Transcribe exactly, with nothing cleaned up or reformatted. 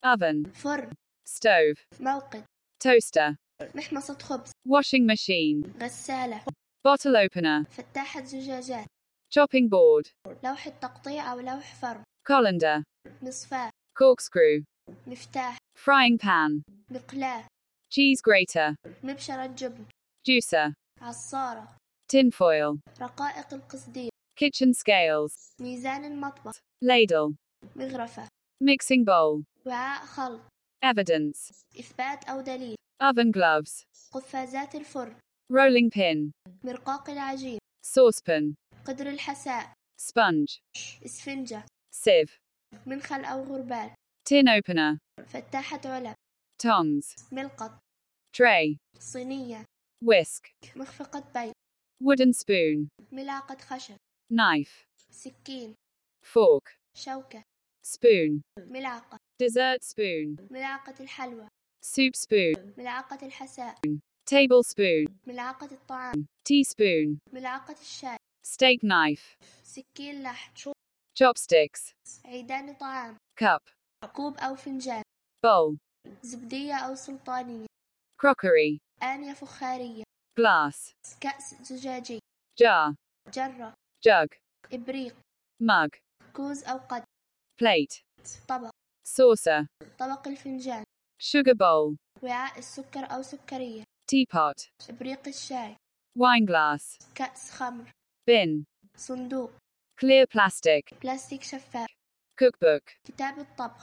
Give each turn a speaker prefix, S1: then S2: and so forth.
S1: oven,
S2: فرن.
S1: stove,
S2: موقد.
S1: toaster,
S2: محمصة خبز.
S1: washing machine,
S2: غسالة.
S1: bottle opener,
S2: فتاحة زجاجات.
S1: chopping board,
S2: لوح تقطيع أو لوح فرم.
S1: colander,
S2: مصفاة.
S1: corkscrew,
S2: مفتاح.
S1: frying pan,
S2: مقلاة.
S1: cheese grater,
S2: مبشرة جبن.
S1: juicer,
S2: عصارة.
S1: tinfoil,
S2: رقائق القصدير.
S1: kitchen scales,
S2: ميزان المطبخ.
S1: ladle,
S2: مغرفة.
S1: mixing bowl,
S2: وعاء خلط.
S1: evidence,
S2: إثبات أو دليل.
S1: oven gloves,
S2: قفازات الفرن.
S1: rolling pin,
S2: مرقاق العجين.
S1: saucepan,
S2: قدر الحساء.
S1: sponge,
S2: إسفنجة.
S1: sieve,
S2: منخل أو غربال.
S1: tin opener,
S2: فتاحة علب.
S1: tongs,
S2: ملقط.
S1: tray,
S2: صينية.
S1: whisk,
S2: مخفقة بيض.
S1: wooden spoon,
S2: ملعقة خشب.
S1: knife,
S2: سكين.
S1: fork,
S2: شوكة.
S1: spoon,
S2: ملعقة.
S1: dessert spoon,
S2: ملعقة الحلوى.
S1: soup spoon,
S2: ملعقة الحساء.
S1: tablespoon,
S2: ملعقة الطعام.
S1: teaspoon,
S2: ملعقة الشاي.
S1: steak knife,
S2: سكين لحم.
S1: chopsticks,
S2: عيدان طعام.
S1: cup,
S2: كوب أو فنجان.
S1: bowl,
S2: زبدية أو سلطانية.
S1: crockery,
S2: آنية فخارية.
S1: glass,
S2: كأس زجاجي.
S1: jar,
S2: جرة.
S1: jug,
S2: إبريق.
S1: mug,
S2: كوز أو قدر.
S1: plate,
S2: طبق.
S1: saucer,
S2: طبق الفنجان.
S1: sugar bowl,
S2: وعاء السكر أو سكرية.
S1: teapot,
S2: إبريق الشاي.
S1: wine glass,
S2: كأس خمر.
S1: bin,
S2: صندوق.
S1: clear plastic,
S2: بلاستيك شفاف.
S1: cookbook,
S2: كتاب الطبخ.